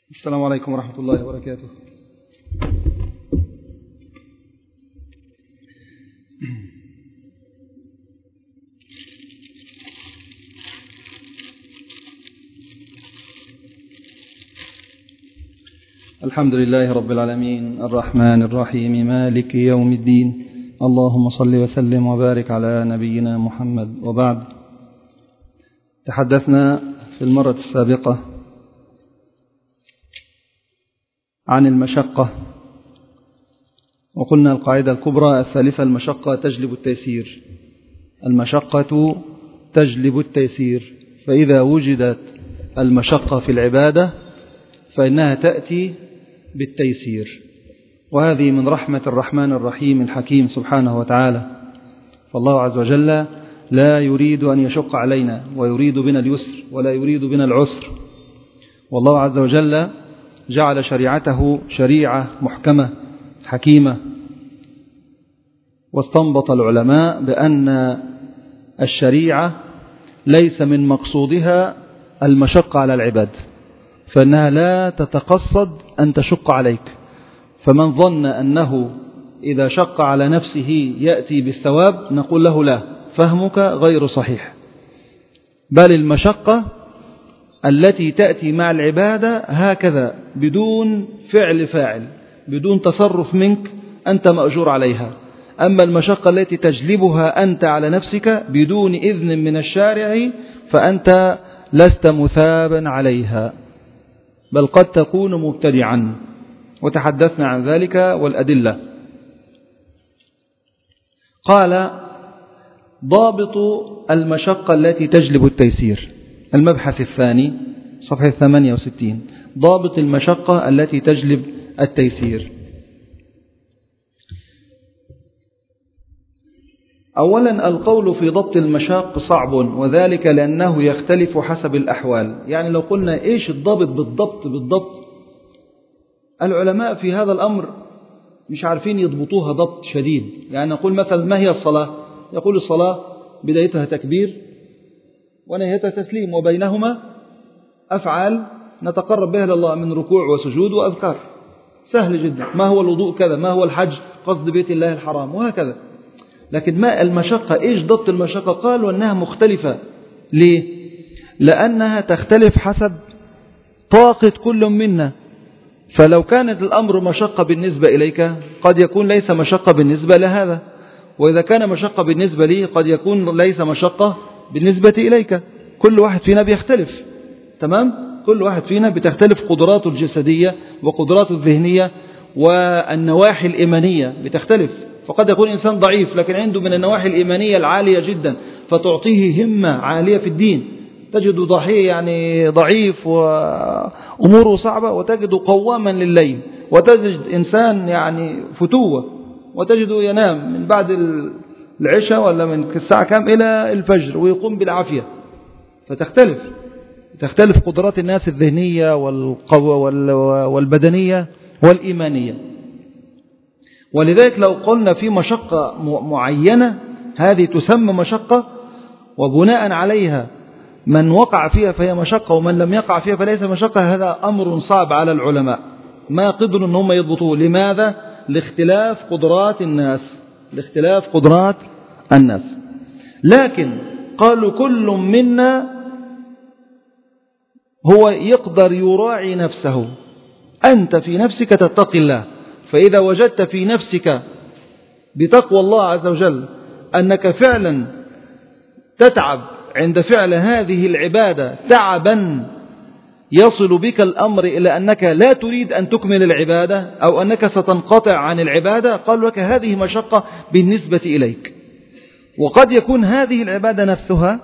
السلام عليكم ورحمة الله وبركاته. الحمد لله رب العالمين الرحمن الرحيم مالك يوم الدين، اللهم صل وسلم وبارك على نبينا محمد. وبعد، تحدثنا في المرة السابقة عن المشقة، وقلنا القاعدة الكبرى الثالثة: المشقة تجلب التيسير. المشقة تجلب التيسير، فإذا وجدت المشقة في العبادة فإنها تأتي بالتيسير، وهذه من رحمة الرحمن الرحيم الحكيم سبحانه وتعالى. فالله عز وجل لا يريد أن يشق علينا، ويريد بنا اليسر ولا يريد بنا العسر. والله عز وجل جعل شريعته شريعة محكمة حكيمة، واستنبط العلماء بأن الشريعة ليس من مقصودها المشقة على العباد، فإنها لا تتقصد أن تشق عليك. فمن ظن أنه إذا شق على نفسه يأتي بالثواب نقول له لا، فهمك غير صحيح، بل المشقة التي تأتي مع العبادة هكذا بدون فعل فاعل، بدون تصرف منك، أنت مأجور عليها. أما المشقة التي تجلبها أنت على نفسك بدون إذن من الشارع فأنت لست مثابا عليها، بل قد تكون مبتدعا، وتحدثنا عن ذلك والأدلة. قال: ضابط المشقة التي تجلب التيسير، المبحث الثاني صفحة 68. ضابط المشقة التي تجلب التيسير. أولا، القول في ضبط المشاق صعب، وذلك لأنه يختلف حسب الأحوال. يعني لو قلنا إيش الضابط بالضبط، العلماء في هذا الأمر مش عارفين يضبطوها ضبط شديد. يعني نقول مثلا: ما هي الصلاة؟ يقول: الصلاة بدايتها تكبير ونهايتها تسليم، وبينهما أفعال نتقرب بها لله من ركوع وسجود وأذكار. سهل جدا. ما هو الوضوء؟ كذا. ما هو الحج؟ قصد بيت الله الحرام، وهكذا. لكن ما المشقة؟ إيش ضبط المشقة؟ قالوا أنها مختلفة. ليه؟ لأنها تختلف حسب طاقة كل منا. فلو كانت الأمر مشقة بالنسبة إليك قد يكون ليس مشقة بالنسبة لهذا، وإذا كان مشقة بالنسبة لي قد يكون ليس مشقة بالنسبة إليك. كل واحد فينا بيختلف، تمام؟ كل واحد فينا بتختلف قدراته الجسدية وقدراته الذهنية والنواحي الإيمانية بتختلف. فقد يكون إنسان ضعيف لكن عنده من النواحي الإيمانية العالية جدا، فتعطيه همة عالية في الدين. تجد ضحية يعني ضعيف وأموره صعبة، وتجد قواما لليل، وتجد إنسان يعني فتوة، وتجد ينام من بعد العشاء ولا من الساعة كام إلى الفجر ويقوم بالعافية. تختلف قدرات الناس الذهنية والبدنية والإيمانية. ولذلك لو قلنا في مشقة معينة هذه تسمى مشقة، وبناء عليها من وقع فيها فهي مشقة، ومن لم يقع فيها فليس مشقة، هذا أمر صعب على العلماء، ما يقدروا أن هم يضبطوه. لماذا؟ لاختلاف قدرات الناس. لكن قالوا كل منا هو يقدر يراعي نفسه. أنت في نفسك تتقي الله، فإذا وجدت في نفسك بتقوى الله عز وجل أنك فعلا تتعب عند فعل هذه العبادة تعبا يصل بك الأمر إلى أنك لا تريد أن تكمل العبادة، أو أنك ستنقطع عن العبادة، قال لك هذه مشقة بالنسبة إليك. وقد يكون هذه العبادة نفسها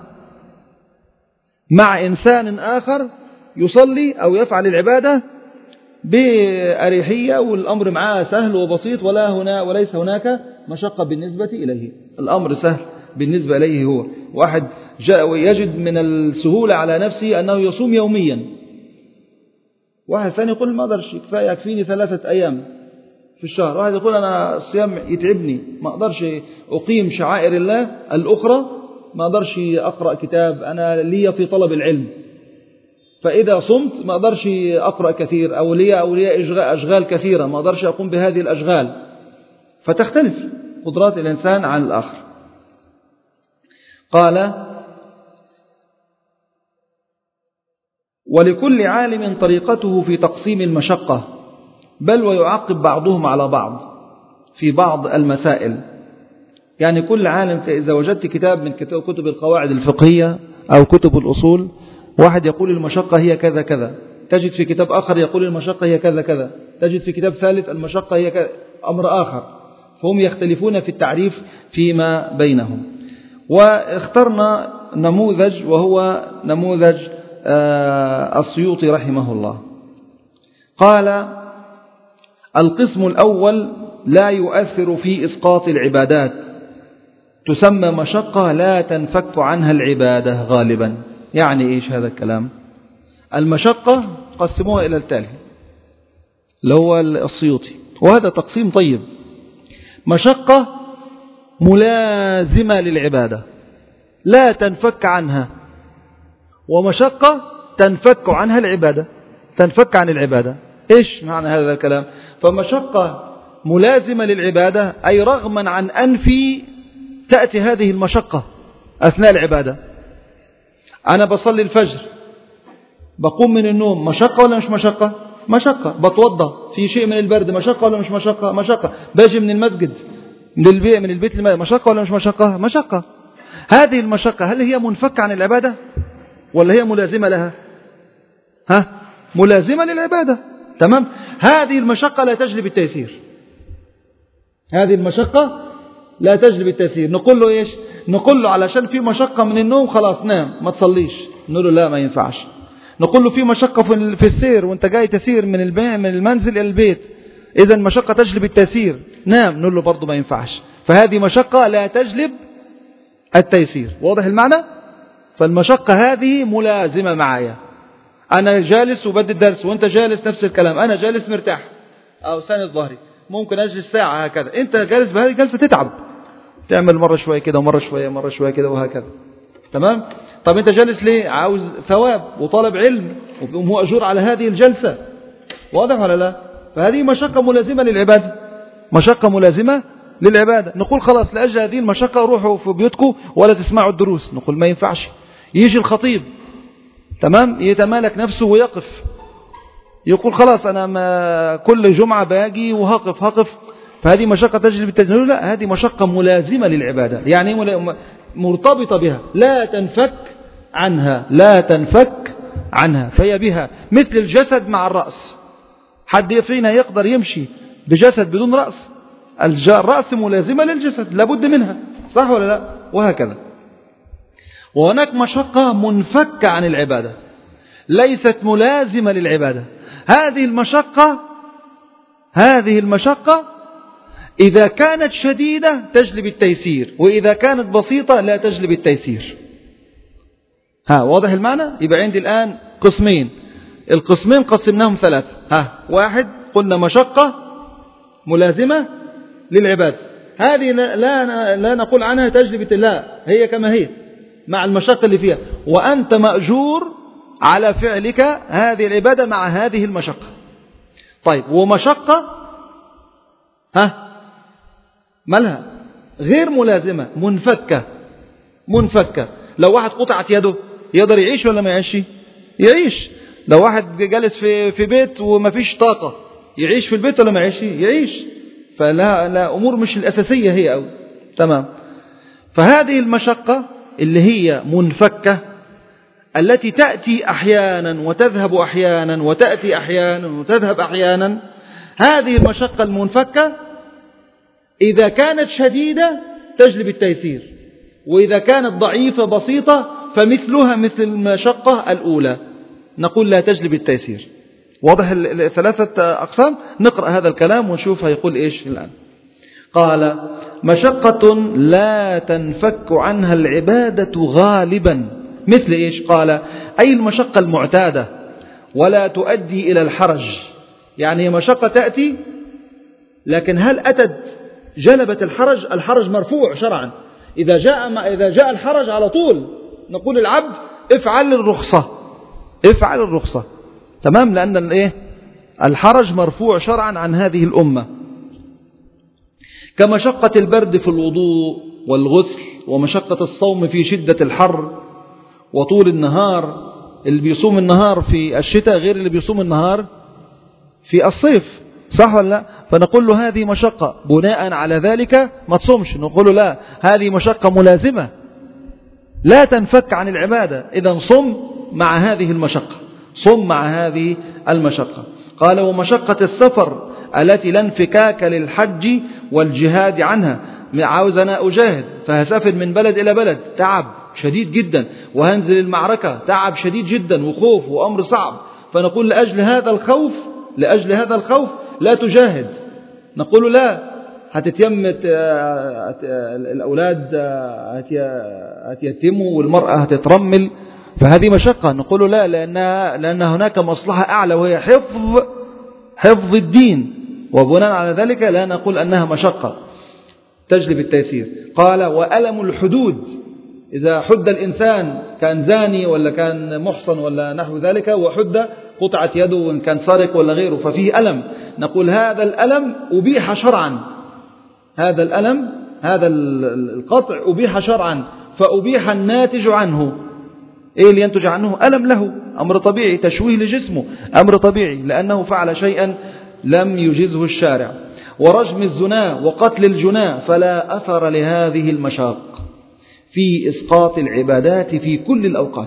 مع إنسان آخر يصلي أو يفعل العبادة بأريحية والأمر معاه سهل وبسيط، وليس هناك مشقة بالنسبة إليه، الأمر سهل بالنسبة إليه. هو واحد جاء ويجد من السهولة على نفسه أنه يصوم يوميا، واحد ثاني يقول ما أقدرش، يكفيني 3 أيام في الشهر. واحد يقول أنا الصيام يتعبني، ما أقدرش أقيم شعائر الله الأخرى، ما أقدرش أقرأ كتاب، أنا لي في طلب العلم. فإذا صمت ما أقدرش أقرأ كثير، أو لي أشغال كثيرة ما أقدرش أقوم بهذه الأشغال، فتختلف قدرات الإنسان عن الآخر. قال: ولكل عالم طريقته في تقسيم المشقة، بل ويعقب بعضهم على بعض في بعض المسائل. يعني كل عالم، إذا وجدت كتاب من كتب القواعد الفقهية أو كتب الأصول، واحد يقول المشقة هي كذا كذا، تجد في كتاب آخر يقول المشقة هي كذا كذا، تجد في كتاب ثالث المشقة هي كذا، أمر آخر، فهم يختلفون في التعريف فيما بينهم. واخترنا نموذج وهو نموذج السيوطي رحمه الله. قال: القسم الأول لا يؤثر في إسقاط العبادات، تسمى مشقة لا تنفك عنها العبادة غالبا. يعني إيش هذا الكلام؟ المشقة قسموها إلى التالي اللي هو السيوطي، وهذا تقسيم طيب. مشقة ملازمة للعبادة لا تنفك عنها، ومشقة تنفك عنها العبادة، تنفك عن العبادة. إيش معنى هذا الكلام؟ فمشقة ملازمة للعبادة أي رغما عن أنفي تأتي هذه المشقة أثناء العبادة. أنا بصلي الفجر، بقوم من النوم، مشقة ولا مش مشقة؟ مشقة. بتوضى في شيء من البرد، مشقة ولا مش مشقة؟ مشقة. باجي من المسجد من البيت مشقة ولا مش مشقة؟ مشقة. هذه المشقة هل هي منفكة عن العبادة ولا هي ملازمة لها؟ ملازمة للعبادة. تمام. هذه المشقة لا تجلب التيسير، هذه المشقة لا تجلب التيسير. نقول له إيش؟ نقول له علشان في مشقة من النوم خلاص نام ما تصليش، نقول له لا ما ينفعش. نقول له في مشقة في السير وانت جاي تسير من المنزل إلى البيت، إذا مشقة تجلب التيسير، نام، نقول له برضه ما ينفعش. فهذه مشقة لا تجلب التيسير. واضح المعنى؟ فالمشقة هذه ملازمة معايا. أنا جالس وبدي الدرس وانت جالس نفس الكلام، أنا جالس مرتاح أو ساند ظهري، ممكن أجلس ساعة هكذا، انت جالس بهذه الجلسة تتعب، تعمل مرة شوية كده ومرة شوية مرة شوية كده وهكذا. تمام. طب انت جالس ليه؟ عاوز ثواب وطالب علم وهو أجور على هذه الجلسة. واضح ولا لا؟ فهذه مشقة ملازمة للعبادة، مشقة ملازمة للعبادة. نقول خلاص لأجل هذه المشقة روحوا في بيوتكم ولا تسمعوا الدروس. نقول ما ينفعش. يجي الخطيب تمام يتمالك نفسه ويقف، يقول خلاص أنا ما كل جمعة باجي وهقف، فهذه مشقة تجلب التجنب. لا، هذه مشقة ملازمة للعبادة، يعني مرتبطة بها، لا تنفك عنها، لا تنفك عنها. فهي بها مثل الجسد مع الرأس. حد فينا يقدر يمشي بجسد بدون رأس؟ الرأس ملازمة للجسد، لابد منها، صح ولا لا؟ وهكذا. وهناك مشقة منفكة عن العبادة ليست ملازمة للعبادة. هذه المشقة إذا كانت شديدة تجلب التيسير، وإذا كانت بسيطة لا تجلب التيسير. واضح المعنى؟ يبقى عندي الآن قسمين، القسمين قسمناهم ثلاثة. واحد قلنا مشقة ملازمة للعبادة، هذه لا نقول عنها تجلب، لا، هي كما هي مع المشقة اللي فيها، وأنت مأجور على فعلك هذه العبادة مع هذه المشقة. طيب، ومشقة مالها؟ غير ملازمة، منفكة. لو واحد قطعت يده يقدر يعيش ولا ما يعيش؟ يعيش. لو واحد جالس في بيت وما فيش طاقة يعيش في البيت ولا ما يعيش؟ يعيش. فلا أمور مش الأساسية هي أو تمام. فهذه المشقة اللي هي منفكة التي تأتي أحيانا وتذهب أحيانا وتأتي أحيانا وتذهب أحيانا، هذه المشقة المنفكة إذا كانت شديدة تجلب التيسير، وإذا كانت ضعيفة بسيطة فمثلها مثل المشقة الأولى نقول لا تجلب التيسير. واضح الثلاثة أقسام؟ نقرأ هذا الكلام ونشوف هيقول إيش الآن. قال: مشقة لا تنفك عنها العبادة غالبا مثل إيش؟ قال: أي المشقة المعتادة ولا تؤدي إلى الحرج. يعني مشقة تأتي لكن هل أتت جلبت الحرج؟ الحرج مرفوع شرعا. إذا جاء الحرج على طول نقول العبد افعل الرخصة، افعل الرخصة. تمام، لأن الحرج مرفوع شرعا عن هذه الأمة. كمشقة البرد في الوضوء والغسل، ومشقة الصوم في شدة الحر وطول النهار. اللي بيصوم النهار في الشتاء غير اللي بيصوم النهار في الصيف، صح ولا لا؟ فنقول له هذه مشقة، بناء على ذلك ما تصومش. نقول له لا، هذه مشقة ملازمة لا تنفك عن العبادة، إذا صم مع هذه المشقة، صم مع هذه المشقة. قال ومشقة السفر التي لا انفكاك للحج والجهاد عنها. عاوز أنا أجاهد فهسافر من بلد إلى بلد، تعب شديد جدا، وهنزل المعركة تعب شديد جدا وخوف وأمر صعب. فنقول لأجل هذا الخوف لا تجاهد. نقول لا، هتتيمت الأولاد هتيتموا والمرأة هتترمل، فهذه مشقة. نقول لا، لأن هناك مصلحة أعلى وهي حفظ الدين، وبناء على ذلك لا نقول أنها مشقة تجلب التيسير. قال وألم الحدود، إذا حد الإنسان كان زاني ولا كان محصن ولا نحو ذلك، وحد قطعة يده وإن كان سارق ولا غيره، ففيه ألم. نقول هذا الألم أبيح شرعا، هذا القطع أبيح شرعا، فأبيح الناتج عنه. إيه اللي ينتج عنه؟ ألم له، أمر طبيعي، تشويه لجسمه، أمر طبيعي لأنه فعل شيئا لم يجزه الشارع. ورجم الزنا وقتل الجنا، فلا أثر لهذه المشاق في إسقاط العبادات في كل الأوقات.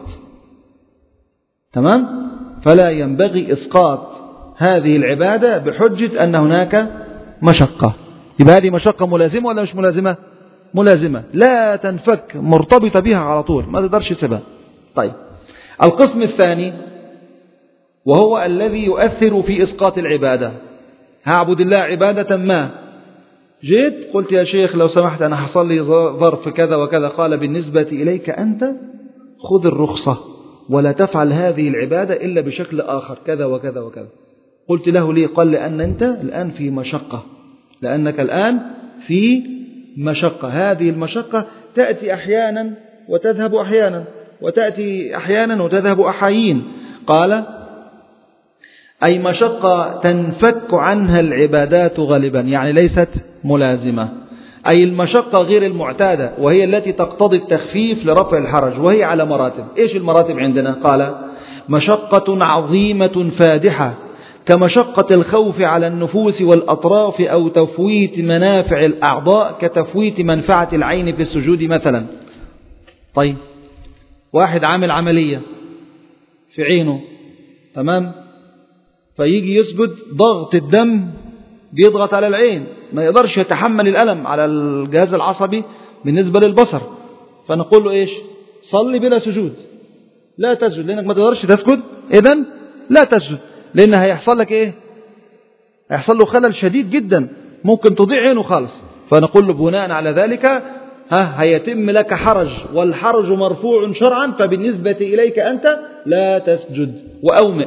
تمام؟ فلا ينبغي إسقاط هذه العبادة بحجة أن هناك مشقة. يبقى هذه مشقة ملازمة ولا مش ملازمة؟ ملازمة، لا تنفك، مرتبطة بها على طول، ما تقدرش تسيبها. طيب، القسم الثاني وهو الذي يؤثر في إسقاط العبادة. هعبد الله عبادة ما، جيت قلت يا شيخ لو سمحت أنا حصل لي ظرف كذا وكذا، قال بالنسبة إليك أنت خذ الرخصة ولا تفعل هذه العبادة إلا بشكل آخر كذا وكذا وكذا. قلت له ليه؟ قال لأن أنت الآن في مشقة، لأنك الآن في مشقة. هذه المشقة تأتي أحيانا وتذهب أحيانا، وتأتي أحيانا وتذهب أحايين. قال أي مشقة تنفك عنها العبادات غالبا، يعني ليست ملازمة. أي المشقة غير المعتادة، وهي التي تقتضي التخفيف لرفع الحرج، وهي على مراتب. إيش المراتب عندنا؟ قال مشقة عظيمة فادحة، كمشقة الخوف على النفوس والأطراف، أو تفويت منافع الأعضاء كتفويت منفعة العين في السجود مثلا. طيب، واحد عامل عملية في عينه، تمام، فيجي يسجد، ضغط الدم بيضغط على العين، ما يقدرش يتحمل الألم على الجهاز العصبي بالنسبة للبصر. فنقول له إيش؟ صلي بلا سجود، لا تسجد، لأنك ما تقدرش تسجد، إذن لا تسجد، لأن هيحصل لك إيه؟ هيحصل له خلل شديد جدا، ممكن تضيع عينه خالص. فنقول له بناء على ذلك هيتم لك حرج، والحرج مرفوع شرعا، فبالنسبة إليك أنت لا تسجد وأومئ.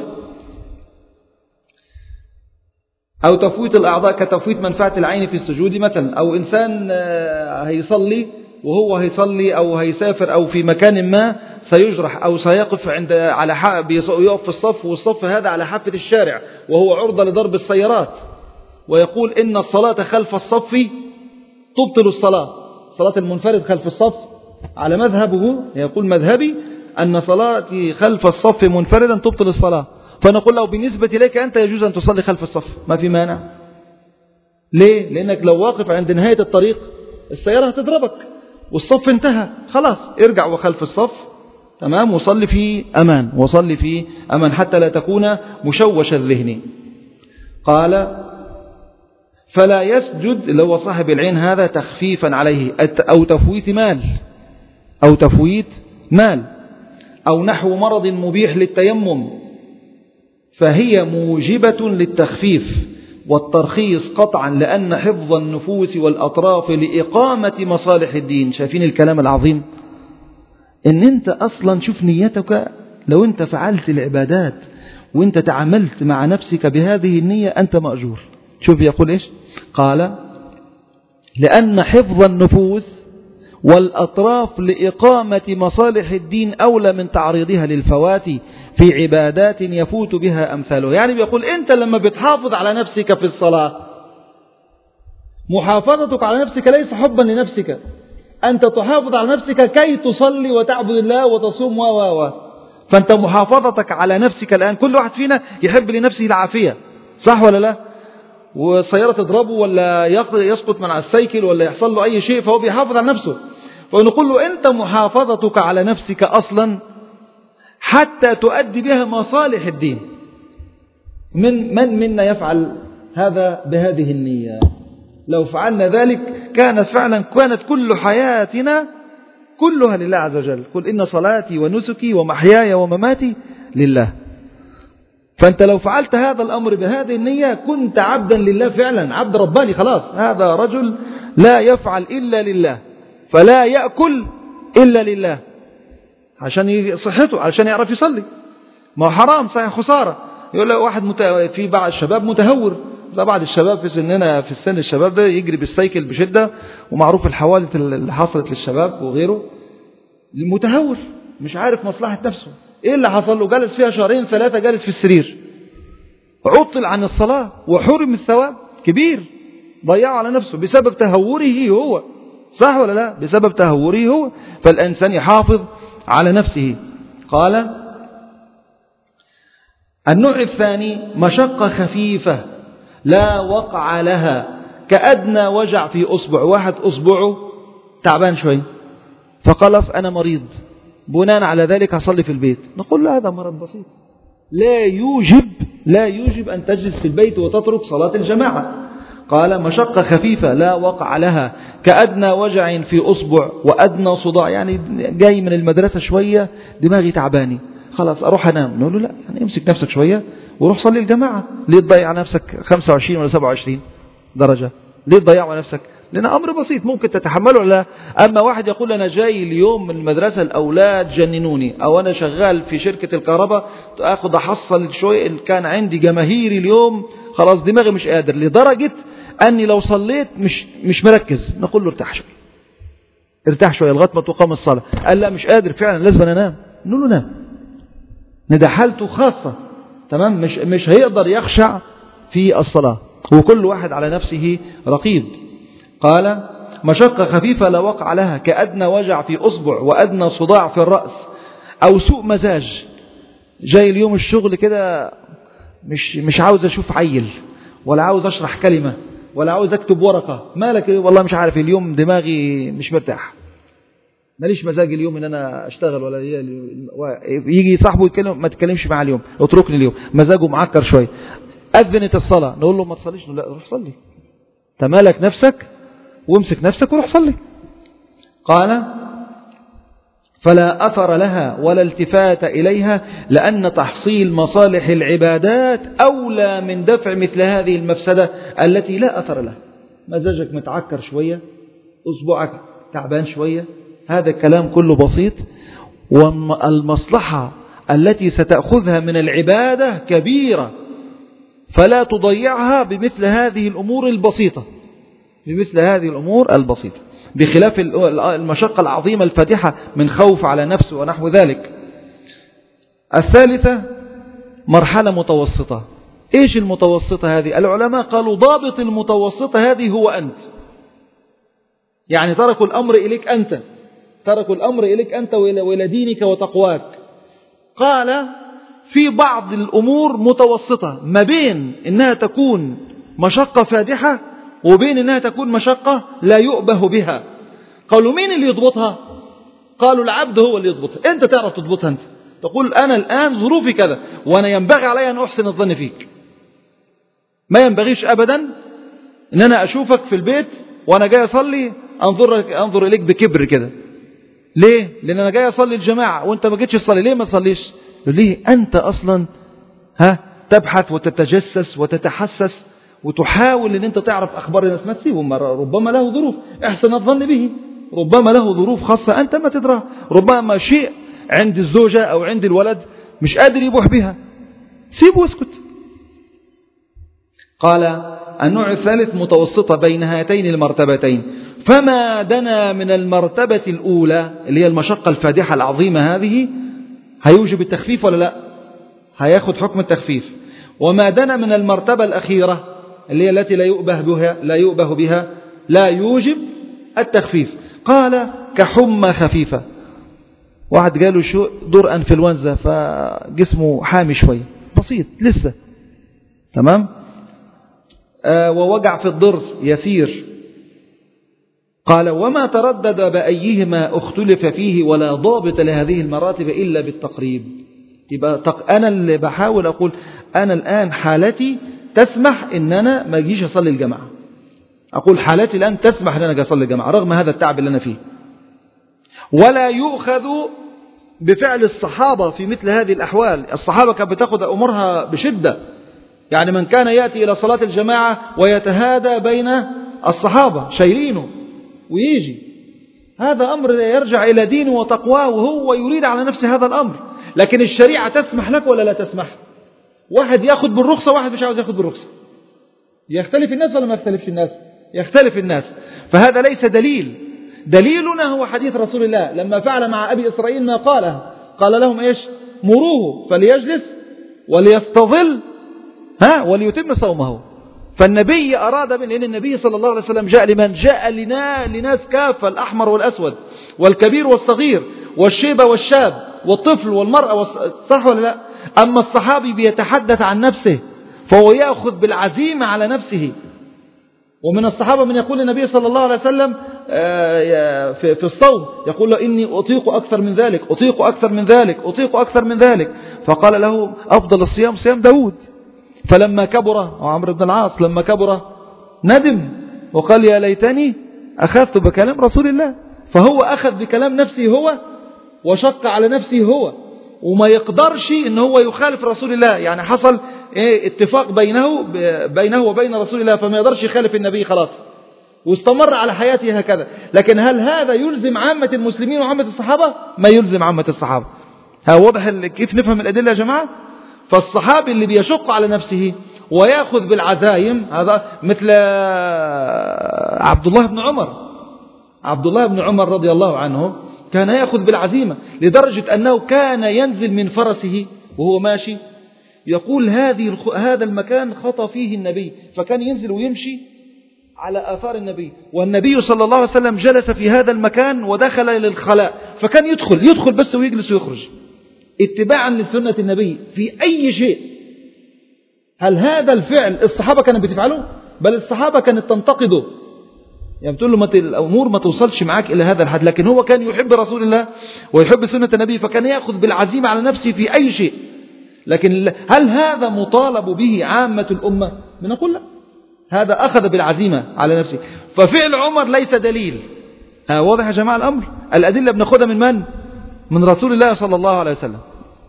أو تفويت الأعضاء كتفويت منفعة العين في السجود مثلا. أو إنسان هيصلي، وهو هيصلي أو هيسافر أو في مكان ما سيجرح، أو سيقف يقف في الصف، والصف هذا على حافة الشارع وهو عرضة لضرب السيارات، ويقول إن الصلاة خلف الصف تبطل الصلاة. صلاة المنفرد خلف الصف على مذهبه، يقول مذهبي أن صلاتي خلف الصف منفردا تبطل الصلاة. فنقول له بالنسبة إليك أنت يجوز أن تصلي خلف الصف، ما في مانع. ليه؟ لأنك لو واقف عند نهاية الطريق السيارة هتضربك والصف انتهى، خلاص ارجع وخلف الصف، تمام، وصلي في أمان، حتى لا تكون مشوش الذهن. قال فلا يسجد اللي هو صاحب العين هذا تخفيفا عليه، أو تفويت مال، أو نحو مرض مبيح للتيمم، فهي موجبة للتخفيف والترخيص قطعا، لأن حفظ النفوس والأطراف لإقامة مصالح الدين. شايفين الكلام العظيم؟ إن أنت أصلا شوف نيتك، لو أنت فعلت العبادات وأنت تعاملت مع نفسك بهذه النية أنت مأجور. شوف يقول إيش؟ قال لأن حفظ النفوس والأطراف لإقامة مصالح الدين أولى من تعريضها للفوات في عبادات يفوت بها أمثاله. يعني بيقول أنت لما بتحافظ على نفسك في الصلاة، محافظتك على نفسك ليس حبا لنفسك، أنت تحافظ على نفسك كي تصلي وتعبد الله وتصوم فأنت محافظتك على نفسك الآن، كل واحد فينا يحب لنفسه العافية، صح ولا لا؟ والسيارة تضربه ولا يسقط من على السيكل ولا يحصل له أي شيء، فهو بيحافظ على نفسه. فنقول له أنت محافظتك على نفسك أصلا حتى تؤدي بها مصالح الدين. من منا يفعل هذا بهذه النية؟ لو فعلنا ذلك كانت كل حياتنا كلها لله عز وجل. قل إن صلاتي ونسكي ومحياي ومماتي لله. فأنت لو فعلت هذا الأمر بهذه النية كنت عبدا لله فعلا، عبد رباني خلاص. هذا رجل لا يفعل إلا لله، فلا يأكل إلا لله عشان صحته، عشان يعرف يصلي. ما هو حرام، صحيح، خسارة. يقول له واحد في بعض الشباب متهور، لا بعض الشباب في سننا، في السن الشباب ده يجري بالسيكل بشدة، ومعروف الحوادث اللي حصلت للشباب وغيره. المتهور مش عارف مصلحة نفسه. ايه اللي حصل له؟ جلس فيها شهرين ثلاثة، جلس في السرير، عطل عن الصلاة وحرم الثواب كبير، ضيعه على نفسه بسبب تهوره هو، صح ولا لا؟ بسبب تهوره هو. فالإنسان يحافظ على نفسه. قال النوع الثاني مشقة خفيفة لا وقع لها، كأدنى وجع في أصبع. واحد أصبعه تعبان شوي فقالص أنا مريض، بناء على ذلك أصلي في البيت. نقول له هذا مرض بسيط، لا يوجب أن تجلس في البيت وتترك صلاة الجماعة. قال مشقة خفيفة لا وقع لها، كأدنى وجع في أصبع وأدنى صداع. يعني جاي من المدرسة شوية دماغي تعباني، خلاص أروح أنام. نقول له لا، يعني امسك نفسك شوية وروح صلي الجماعة. ليه تضيع نفسك 25 ولا 27 درجة؟ ليه تضيع نفسك؟ لأن أمر بسيط ممكن تتحمله. لا. أما واحد يقول أنا جاي اليوم من المدرسة الأولاد جننوني، أو أنا شغال في شركة الكهرباء أخذ أحصل شوية، كان عندي جماهيري اليوم، خلاص دماغي مش قادر لدرجة أني لو صليت مش مركز. نقول له ارتاح شوية لغاية ما تقام الصلاة. قال لا مش قادر فعلا، لازم أنام. نقول له نام، ده حالته خاصة، تمام، مش هيقدر يخشع في الصلاة. وكل واحد على نفسه رقيب. قال مشقة خفيفة لا وقع لها، كأدنى وجع في أصبع وأدنى صداع في الرأس، أو سوء مزاج. جاي اليوم الشغل كده مش عاوز أشوف عيل، ولا عاوز أشرح كلمة، ولا عاوز أكتب ورقة. مالك؟ والله مش عارف، اليوم دماغي مش مرتاح، ماليش مزاج اليوم ان انا اشتغل. ولا يجي صاحبه يتكلم، ما تتكلمش معاه اليوم، اتركني اليوم، مزاجه معكر شويه. اذنت الصلاه، نقول له ما تصليش. لا، روح صلي، تمالك نفسك وامسك نفسك وروح صلي. قال فلا اثر لها ولا التفات اليها، لان تحصيل مصالح العبادات اولى من دفع مثل هذه المفسده التي لا اثر لها. مزاجك متعكر شويه، اصبعك تعبان شويه، هذا الكلام كله بسيط، والمصلحة التي ستأخذها من العبادة كبيرة، فلا تضيعها بمثل هذه الأمور البسيطة، بخلاف المشقة العظيمة الفادحة من خوف على نفسه ونحو ذلك. الثالثة مرحلة متوسطة. إيش المتوسطة هذه؟ العلماء قالوا ضابط المتوسطة هذه هو أنت. يعني تركوا الأمر إليك أنت وإلى دينك وتقواك. قال في بعض الأمور متوسطة ما بين إنها تكون مشقة فادحة وبين إنها تكون مشقة لا يؤبه بها. قالوا مين اللي يضبطها؟ قالوا العبد هو اللي يضبطها. أنت تعرف تضبطها. أنت تقول أنا الآن ظروفي كذا، وأنا ينبغي علي أن أحسن الظن فيك. ما ينبغيش أبدا إن أنا أشوفك في البيت وأنا جاي أصلي أنظر إليك بكبر كده. ليه؟ لأن أنا جاي أصلي الجماعة وأنت ما جيتش تصلي. ليه ما تصليش؟ ليه؟ أنت أصلا تبحث وتتجسس وتتحسس وتحاول أن أنت تعرف أخبار الناس. ما تسيبهم، ربما له ظروف احسن الظن به، ربما له ظروف خاصة أنت ما تدرى، ربما شيء عند الزوجة أو عند الولد مش قادر يبوح بها، سيبه واسكت. قال النوع الثالث متوسطة بين هاتين المرتبتين، فما دنا من المرتبة الأولى اللي هي المشقة الفادحة العظيمة هذه هيوجب التخفيف ولا لا؟ هياخد حكم التخفيف. وما دنا من المرتبة الأخيرة اللي هي التي لا يؤبه بها لا يوجب التخفيف. قال كحمى خفيفة، واحد قاله شو دور انفلونزا فجسمه حامي شوي بسيط لسه تمام، ووجع في الضرس يسير. قال وما تردد بأيهما اختلف فيه ولا ضابط لهذه المراتب إلا بالتقريب. يبقى أنا اللي بحاول أقول أنا الآن حالتي تسمح إن أنا ما أجيش أصلي الجماعة، أقول حالتي الآن تسمح إن أنا أجي أصلي الجماعة رغم هذا التعب اللي أنا فيه. ولا يؤخذ بفعل الصحابة في مثل هذه الأحوال. الصحابة كانت بتاخذ أمورها بشدة، يعني من كان يأتي إلى صلاة الجماعة ويتهادى بين الصحابة شايلينه ويجي، هذا أمر يرجع إلى دينه وتقواه وهو يريد على نفسه هذا الأمر. لكن الشريعة تسمح لك ولا لا تسمح؟ واحد يأخذ بالرخصة واحد مش عاوز يأخذ بالرخصة، يختلف الناس ولا ما يختلفش الناس؟ يختلف الناس. فهذا ليس دليل. دليلنا هو حديث رسول الله لما فعل مع أبي إسرائيل ما قاله، قال لهم إيش؟ مروه فليجلس وليستظل وليتم صومه. فالنبي أراد لأن النبي صلى الله عليه وسلم جاء لمن؟ جاء لناس كافة، الأحمر والأسود والكبير والصغير والشيب والشاب والطفل والمرأة صح ولا لا؟ أما الصحابي بيتحدث عن نفسه فهو يأخذ بالعزيمة على نفسه. ومن الصحابة من يقول النبي صلى الله عليه وسلم في الصوم يقول له إني أطيق أكثر من ذلك، أطيق أكثر من ذلك، أطيق أكثر من ذلك. فقال له أفضل الصيام صيام داود. فلما كبر عمرو بن العاص لما كبر ندم وقال يا ليتني أخذت بكلام رسول الله. فهو أخذ بكلام نفسه هو وشق على نفسه هو، وما يقدرش إن هو يخالف رسول الله. يعني حصل اتفاق بينه وبين رسول الله، فما يقدرش يخالف النبي خلاص، واستمر على حياته هكذا. لكن هل هذا يلزم عامة المسلمين وعامة الصحابة؟ ما يلزم عامة الصحابة. واضح كيف نفهم الأدلة يا جماعة؟ فالصحابي اللي بيشق على نفسه ويأخذ بالعزايم هذا مثل عبد الله بن عمر. عبد الله بن عمر رضي الله عنه كان يأخذ بالعزيمة لدرجة أنه كان ينزل من فرسه وهو ماشي يقول هذا المكان خطى فيه النبي، فكان ينزل ويمشي على آثار النبي، والنبي صلى الله عليه وسلم جلس في هذا المكان ودخل للخلاء، فكان يدخل بس ويجلس ويخرج اتباعا لسنة النبي في أي شيء. هل هذا الفعل الصحابة كانوا بتفعله؟ بل الصحابة كانت تنتقده، يعني بتقول له الأمور ما توصلش معاك إلى هذا الحد. لكن هو كان يحب رسول الله ويحب سنة النبي، فكان يأخذ بالعزيمة على نفسه في أي شيء. لكن هل هذا مطالب به عامة الأمة؟ بنقول لا، هذا أخذ بالعزيمة على نفسه. ففعل عمر ليس دليل. واضح يا جماعة الأمر؟ الأدلة بناخدها من من؟ من رسول الله صلى الله عليه وسلم.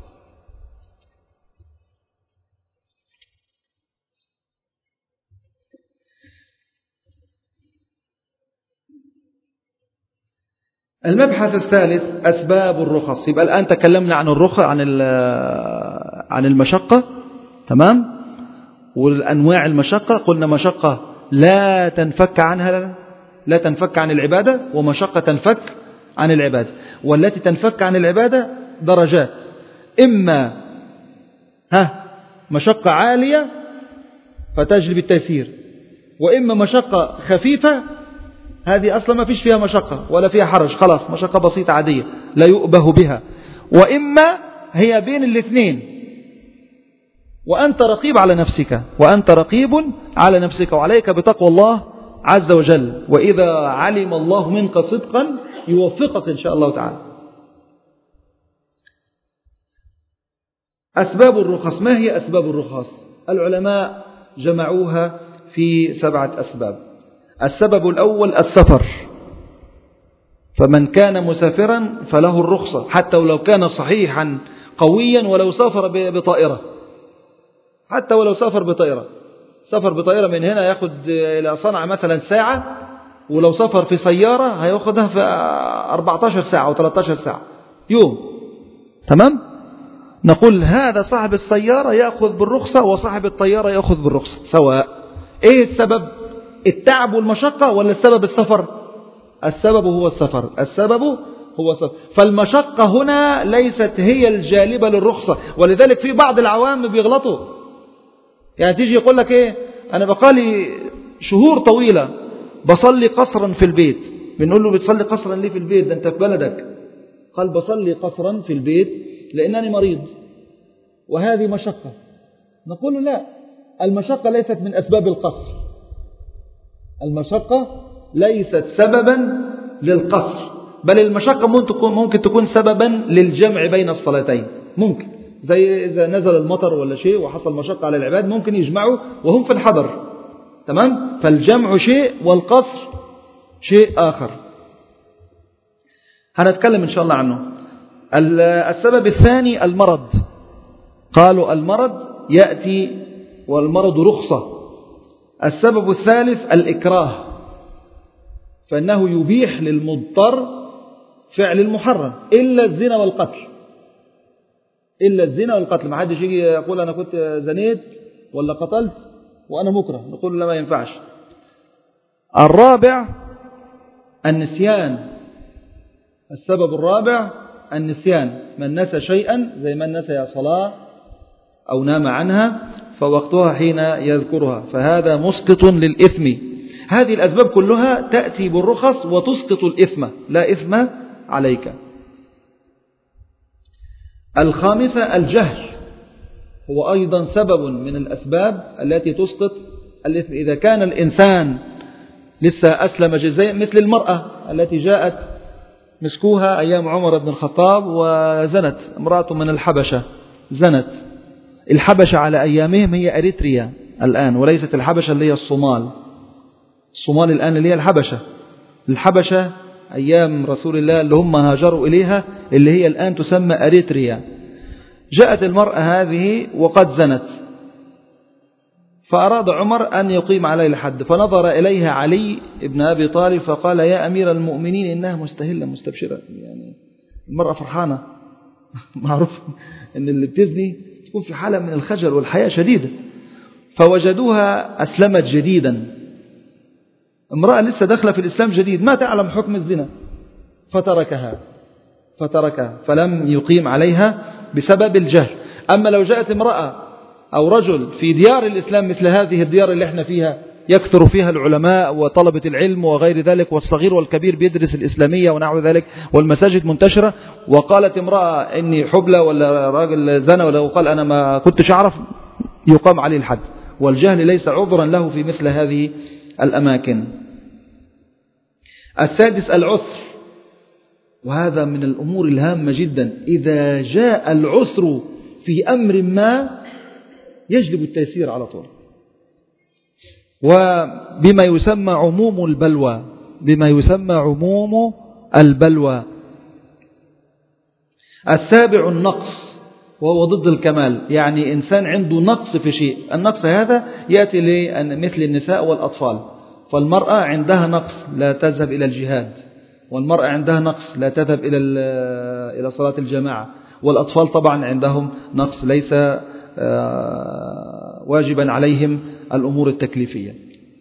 المبحث الثالث أسباب الرخص. يبقى الآن تكلمنا عن الرخص عن المشقة، تمام؟ والأنواع المشقة قلنا مشقة لا تنفك عن العبادة، ومشقة تنفك عن العبادة. والتي تنفك عن العبادة درجات، إما مشقة عالية فتجلب التيسير، وإما مشقة خفيفة هذه أصلا ما فيش فيها مشقة ولا فيها حرج، خلاص مشقة بسيطة عادية لا يؤبه بها. وإما هي بين الاثنين، وأنت رقيب على نفسك وعليك بتقوى الله عز وجل. وإذا علم الله منك صدقا يوفقك إن شاء الله تعالى. أسباب الرخص. ما هي أسباب الرخص؟ العلماء جمعوها في 7 أسباب. السبب الأول السفر، فمن كان مسافرا فله الرخصة حتى ولو كان صحيحا قويا ولو سافر بطائرة، حتى ولو سافر بطائرة من هنا يأخذ إلى صنعاء مثلا ساعة، ولو سافر في سيارة هيأخذها في 14 ساعة أو 13 ساعة يوم، تمام؟ نقول هذا صاحب السيارة يأخذ بالرخصة وصاحب الطيارة يأخذ بالرخصة سواء. إيه السبب؟ التعب والمشقة ولا السبب السفر؟ السبب هو السفر، السبب هو السفر. فالمشقة هنا ليست هي الجالبة للرخصة. ولذلك في بعض العوام بيغلطوا، يعني تيجي يقول لك ايه، انا بقالي شهور طويلة بصلي قصرا في البيت. بنقول له بتصلي قصرا ليه في البيت؟ ده انت في بلدك. قال بصلي قصرا في البيت لأنني مريض وهذه مشقة. نقول له لا، المشقة ليست من أسباب القصر، المشقة ليست سببا للقصر، بل المشقة ممكن تكون سببا للجمع بين الصلاتين. ممكن زي إذا نزل المطر ولا شيء وحصل مشقة على العباد ممكن يجمعوا وهم في الحضر، تمام؟ فالجمع شيء والقصر شيء آخر، هنتكلم إن شاء الله عنه. السبب الثاني المرض. قالوا المرض يأتي والمرض رخصة. السبب الثالث الإكراه، فإنه يبيح للمضطر فعل المحرم إلا الزنا والقتل، إلا الزنا والقتل. ما حدش يجي يقول أنا كنت زنيت ولا قتلت وأنا مكره، نقول لا ما ينفعش. الرابع النسيان. السبب الرابع النسيان، من نسى شيئا زي من نسي صلاة أو نام عنها فوقتها حين يذكرها، فهذا مسقط للإثم. هذه الأسباب كلها تأتي بالرخص وتسقط الإثم، لا إثم عليك. الخامسة الجهل، هو أيضا سبب من الأسباب التي تسقط الإثم. إذا كان الإنسان لسه أسلم جزيء، مثل المرأة التي جاءت مسكوها أيام عمر بن الخطاب وزنت، امرأة من الحبشة زنت. الحبشة على أيامهم هي أريتريا الآن، وليست الحبشة اللي هي الصومال. الصومال الآن اللي هي الحبشة. الحبشة أيام رسول الله اللي هم هاجروا إليها اللي هي الآن تسمى أريتريا. جاءت المرأة هذه وقد زنت، فأراد عمر أن يقيم عليه الحد، فنظر إليها علي ابن أبي طالب فقال يا أمير المؤمنين إنها مستهلة مستبشرة. يعني المرأة فرحانة معروف أن اللي بتزني تكون في حالة من الخجل والحياء شديدة. فوجدوها أسلمت جديدا، امرأة لسه داخلة في الإسلام جديد ما تعلم حكم الزنا، فتركها فلم يقيم عليها بسبب الجهل. أما لو جاءت امرأة أو رجل في ديار الإسلام مثل هذه الديار اللي احنا فيها يكثر فيها العلماء وطلبة العلم وغير ذلك، والصغير والكبير بيدرس الإسلامية ونحو ذلك، والمساجد منتشرة، وقالت امرأة إني حبلى ولا راجل زنا ولا وقال أنا ما كنتش أعرف، يقام عليه الحد، والجهل ليس عذرا له في مثل هذه الأماكن. السادس العسر، وهذا من الأمور الهامة جدا. إذا جاء العسر في أمر ما يجلب التيسير على طول، وبما يسمى عموم البلوى، بما يسمى عموم البلوى. السابع النقص، وهو ضد الكمال، يعني إنسان عنده نقص في شيء. النقص هذا يأتي مثل النساء والأطفال، فالمرأة عندها نقص لا تذهب إلى الجهاد، والمرأة عندها نقص لا تذهب إلى صلاة الجماعة، والأطفال طبعا عندهم نقص ليس واجبا عليهم الأمور التكليفية.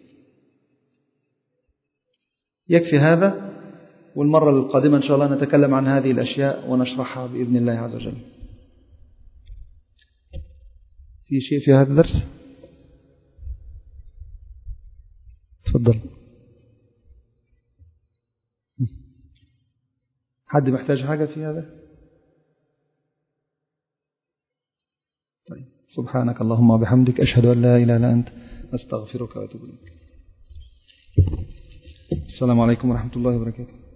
يكفي هذا، والمرة القادمة إن شاء الله نتكلم عن هذه الأشياء ونشرحها بإذن الله عز وجل. في شيء في هذا الدرس؟ تفضل. حد محتاج حاجة في هذا؟ طيب، سبحانك اللهم وبحمدك أشهد أن لا إله إلا أنت أستغفرك وأتوب إليك. السلام عليكم ورحمة الله وبركاته.